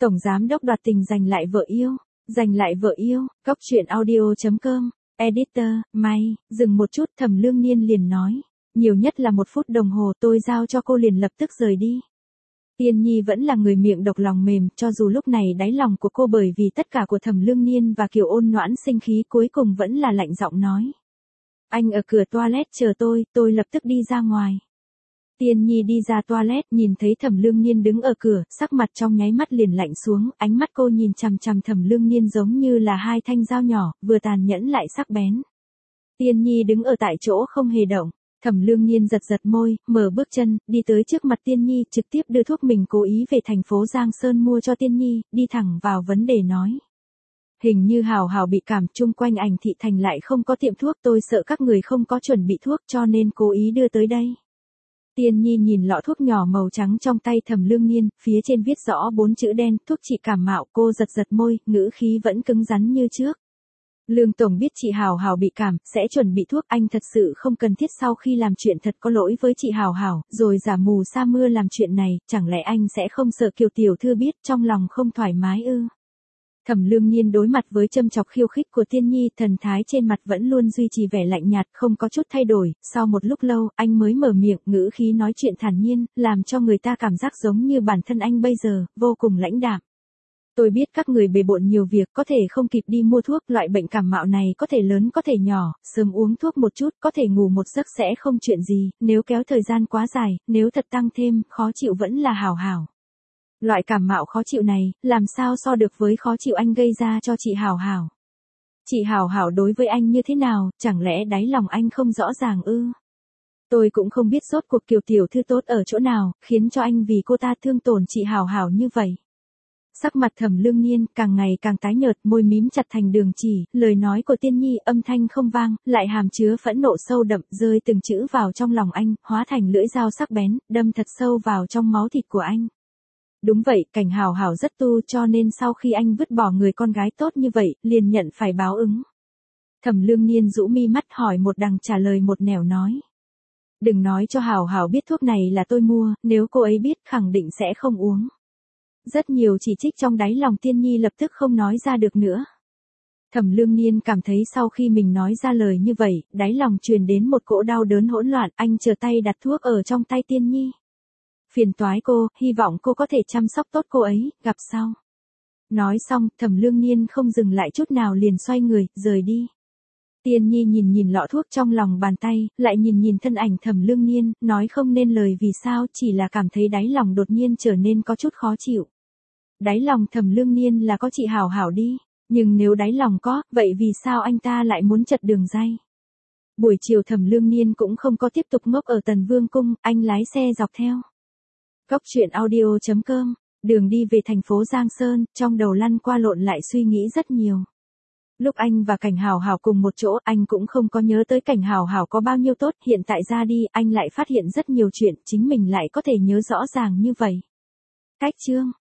Tổng giám đốc đoạt tình giành lại vợ yêu. Giành lại vợ yêu, Cóc truyện audio.com, editor, May, dừng một chút Thẩm Lương Niên liền nói. Nhiều nhất là 1 phút đồng hồ tôi giao cho cô liền lập tức rời đi. Tiên Nhi vẫn là người miệng độc lòng mềm, cho dù lúc này đáy lòng của cô bởi vì tất cả của Thẩm Lương Niên và Kiều Ôn Noãn sinh khí cuối cùng vẫn là lạnh giọng nói. Anh ở cửa toilet chờ tôi lập tức đi ra ngoài. Tiên Nhi đi ra toilet nhìn thấy Thẩm Lương Niên đứng ở cửa, sắc mặt trong nháy mắt liền lạnh xuống, ánh mắt cô nhìn chằm chằm Thẩm Lương Niên giống như là 2 thanh dao nhỏ, vừa tàn nhẫn lại sắc bén. Tiên Nhi đứng ở tại chỗ không hề động. Thẩm Lương Niên giật giật môi, mở bước chân, đi tới trước mặt Tiên Nhi, trực tiếp đưa thuốc mình cố ý về thành phố Giang Sơn mua cho Tiên Nhi, đi thẳng vào vấn đề nói. Hình như Hào Hào bị cảm, chung quanh ảnh thị thành lại không có tiệm thuốc, tôi sợ các người không có chuẩn bị thuốc cho nên cố ý đưa tới đây. Tiên Nhi nhìn lọ thuốc nhỏ màu trắng trong tay Thẩm Lương Niên, phía trên viết rõ 4 chữ đen, thuốc trị cảm mạo, cô giật giật môi, ngữ khí vẫn cứng rắn như trước. Lương Tổng biết chị Hào Hào bị cảm, sẽ chuẩn bị thuốc, anh thật sự không cần thiết sau khi làm chuyện thật có lỗi với chị Hào Hào, rồi giả mù sa mưa làm chuyện này, chẳng lẽ anh sẽ không sợ Kiều tiểu thư biết trong lòng không thoải mái ư? Thẩm Lương Niên đối mặt với châm chọc khiêu khích của Tiên Nhi, thần thái trên mặt vẫn luôn duy trì vẻ lạnh nhạt, không có chút thay đổi, sau một lúc lâu, anh mới mở miệng, ngữ khí nói chuyện thản nhiên, làm cho người ta cảm giác giống như bản thân anh bây giờ, vô cùng lãnh đạm. Tôi biết các người bề bộn nhiều việc, có thể không kịp đi mua thuốc, loại bệnh cảm mạo này có thể lớn có thể nhỏ, sớm uống thuốc một chút, có thể ngủ một giấc sẽ không chuyện gì, nếu kéo thời gian quá dài, nếu thật tăng thêm, khó chịu vẫn là Hào Hào. Loại cảm mạo khó chịu này, làm sao so được với khó chịu anh gây ra cho chị Hào Hào. Chị Hào Hào đối với anh như thế nào, chẳng lẽ đáy lòng anh không rõ ràng ư? Tôi cũng không biết rốt cuộc Kiều tiểu thư tốt ở chỗ nào, khiến cho anh vì cô ta thương tổn chị Hào Hào như vậy. Sắc mặt Thẩm Lương Niên càng ngày càng tái nhợt, môi mím chặt thành đường chỉ, lời nói của Tiên Nhi âm thanh không vang, lại hàm chứa phẫn nộ sâu đậm, rơi từng chữ vào trong lòng anh, hóa thành lưỡi dao sắc bén, đâm thật sâu vào trong máu thịt của anh. Đúng vậy, Cảnh Hào Hào rất tu cho nên sau khi anh vứt bỏ người con gái tốt như vậy, liền nhận phải báo ứng. Thẩm Lương Niên rũ mi mắt hỏi một đằng trả lời một nẻo nói. Đừng nói cho Hào Hào biết thuốc này là tôi mua, nếu cô ấy biết khẳng định sẽ không uống. Rất nhiều chỉ trích trong đáy lòng Tiên Nhi lập tức không nói ra được nữa. Thẩm Lương Niên cảm thấy sau khi mình nói ra lời như vậy, đáy lòng truyền đến một cỗ đau đớn hỗn loạn, anh chờ tay đặt thuốc ở trong tay Tiên Nhi. Phiền toái cô, hy vọng cô có thể chăm sóc tốt cô ấy, gặp sau. Nói xong, Thẩm Lương Niên không dừng lại chút nào liền xoay người, rời đi. Tiên Nhi nhìn lọ thuốc trong lòng bàn tay, lại nhìn thân ảnh Thẩm Lương Niên, nói không nên lời vì sao, chỉ là cảm thấy đáy lòng đột nhiên trở nên có chút khó chịu. Đáy lòng Thẩm Lương Niên là có chị Hào Hào đi, nhưng nếu đáy lòng có, vậy vì sao anh ta lại muốn chật đường ray? Buổi chiều Thẩm Lương Niên cũng không có tiếp tục ngốc ở Tần Vương Cung, anh lái xe dọc theo. Cóc truyện audio.com, đường đi về thành phố Giang Sơn, trong đầu lăn qua lộn lại suy nghĩ rất nhiều. Lúc anh và Cảnh Hào Hào cùng một chỗ, anh cũng không có nhớ tới Cảnh Hào Hào có bao nhiêu tốt, hiện tại ra đi, anh lại phát hiện rất nhiều chuyện, chính mình lại có thể nhớ rõ ràng như vậy. Cách chương